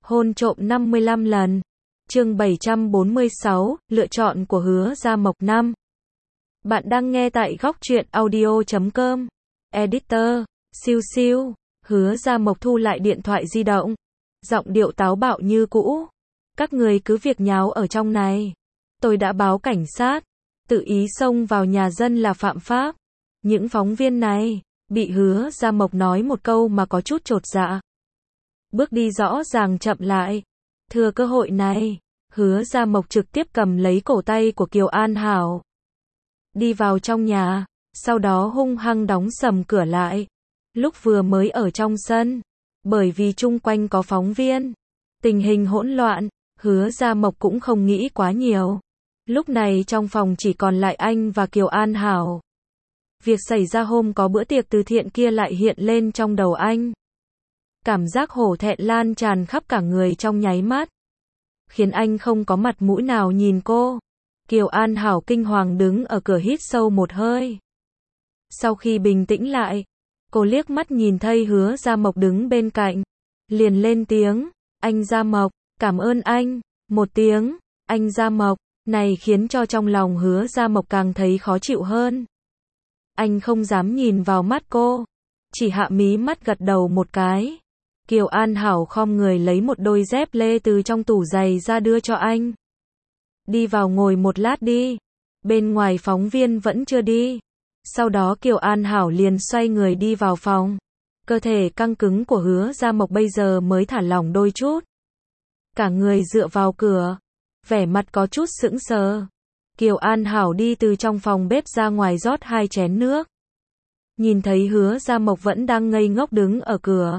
Hôn trộm 55 lần. Chương 746, lựa chọn của Hứa Gia Mộc 5. Bạn đang nghe tại góc truyện audio.com. Editor, siêu siêu. Hứa Gia Mộc thu lại điện thoại di động. Giọng điệu táo bạo như cũ. Các người cứ việc nháo ở trong này. Tôi đã báo cảnh sát. Tự ý xông vào nhà dân là phạm pháp. Những phóng viên này, bị Hứa Gia Mộc nói một câu mà có chút chột dạ. Bước đi rõ ràng chậm lại. Thừa cơ hội này, Hứa Gia Mộc trực tiếp cầm lấy cổ tay của Kiều An Hảo. Đi vào trong nhà, sau đó hung hăng đóng sầm cửa lại. Lúc vừa mới ở trong sân, bởi vì chung quanh có phóng viên, tình hình hỗn loạn, Hứa Gia Mộc cũng không nghĩ quá nhiều. Lúc này trong phòng chỉ còn lại anh và Kiều An Hảo. Việc xảy ra hôm có bữa tiệc từ thiện kia lại hiện lên trong đầu anh. Cảm giác hổ thẹn lan tràn khắp cả người trong nháy mắt, khiến anh không có mặt mũi nào nhìn cô. Kiều An Hảo kinh hoàng đứng ở cửa hít sâu một hơi. Sau khi bình tĩnh lại, cô liếc mắt nhìn thấy Hứa Gia Mộc đứng bên cạnh, liền lên tiếng, anh Gia Mộc, cảm ơn anh. Một tiếng, anh Gia Mộc, này khiến cho trong lòng Hứa Gia Mộc càng thấy khó chịu hơn. Anh không dám nhìn vào mắt cô, chỉ hạ mí mắt gật đầu một cái. Kiều An Hảo khom người lấy một đôi dép lê từ trong tủ giày ra đưa cho anh. Đi vào ngồi một lát đi. Bên ngoài phóng viên vẫn chưa đi. Sau đó Kiều An Hảo liền xoay người đi vào phòng. Cơ thể căng cứng của Hứa Gia Mộc bây giờ mới thả lỏng đôi chút. Cả người dựa vào cửa, vẻ mặt có chút sững sờ. Kiều An Hảo đi từ trong phòng bếp ra ngoài rót 2 chén nước. Nhìn thấy Hứa Gia Mộc vẫn đang ngây ngốc đứng ở cửa.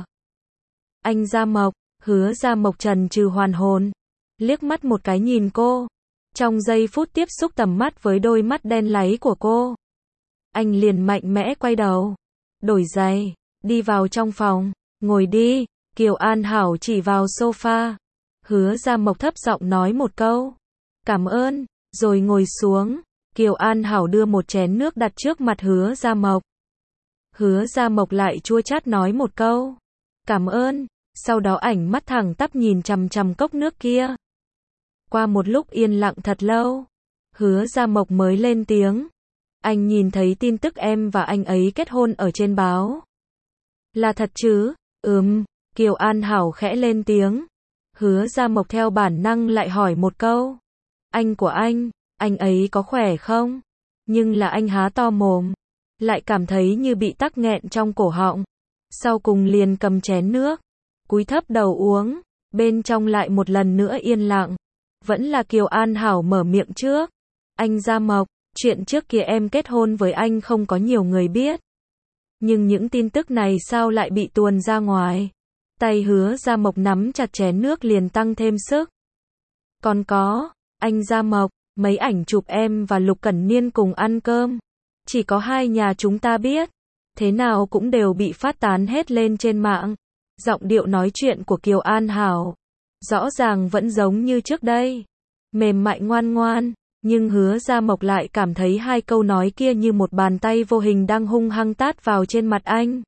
Anh Gia Mộc, Hứa Gia Mộc trần trừ hoàn hồn, liếc mắt một cái nhìn cô. Trong giây phút tiếp xúc tầm mắt với đôi mắt đen láy của cô, anh liền mạnh mẽ quay đầu, đổi giày, đi vào trong phòng, ngồi đi. Kiều An Hảo chỉ vào sofa. Hứa Gia Mộc thấp giọng nói một câu, cảm ơn, rồi ngồi xuống. Kiều An Hảo đưa một chén nước đặt trước mặt Hứa Gia Mộc. Hứa Gia Mộc lại chua chát nói một câu, cảm ơn. Sau đó ảnh mắt thẳng tắp nhìn chằm chằm cốc nước kia. Qua một lúc yên lặng thật lâu, Hứa Gia Mộc mới lên tiếng. Anh nhìn thấy tin tức em và anh ấy kết hôn ở trên báo. Là thật chứ? Kiều An Hảo khẽ lên tiếng. Hứa Gia Mộc theo bản năng lại hỏi một câu. Anh của anh ấy có khỏe không? Nhưng là anh há to mồm, lại cảm thấy như bị tắc nghẹn trong cổ họng. Sau cùng liền cầm chén nước, cúi thấp đầu uống. Bên trong lại một lần nữa yên lặng. Vẫn là Kiều An Hảo mở miệng trước. Anh Gia Mộc, chuyện trước kia em kết hôn với anh không có nhiều người biết. Nhưng những tin tức này sao lại bị tuồn ra ngoài? Tay Hứa Gia Mộc nắm chặt chén nước liền tăng thêm sức. Còn có, anh Gia Mộc, mấy ảnh chụp em và Lục Cẩn Niên cùng ăn cơm, chỉ có 2 nhà chúng ta biết. Thế nào cũng đều bị phát tán hết lên trên mạng. Giọng điệu nói chuyện của Kiều An Hảo rõ ràng vẫn giống như trước đây, mềm mại ngoan ngoan, nhưng Hứa Gia Mộc lại cảm thấy 2 câu nói kia như một bàn tay vô hình đang hung hăng tát vào trên mặt anh.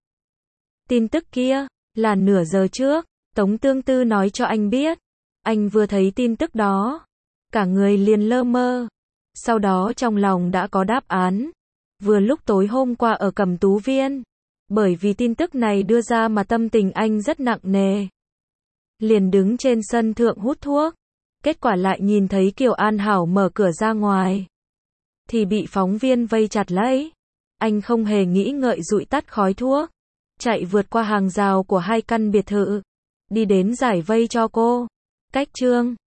Tin tức kia là nửa giờ trước, Tống Tương Tư nói cho anh biết. Anh vừa thấy tin tức đó, cả người liền lơ mơ. Sau đó trong lòng đã có đáp án. Vừa lúc tối hôm qua ở Cẩm Tú Viên, bởi vì tin tức này đưa ra mà tâm tình anh rất nặng nề. Liền đứng trên sân thượng hút thuốc. Kết quả lại nhìn thấy Kiều An Hảo mở cửa ra ngoài, thì bị phóng viên vây chặt lấy. Anh không hề nghĩ ngợi dụi tắt khói thuốc, chạy vượt qua hàng rào của 2 căn biệt thự, đi đến giải vây cho cô. Cách chương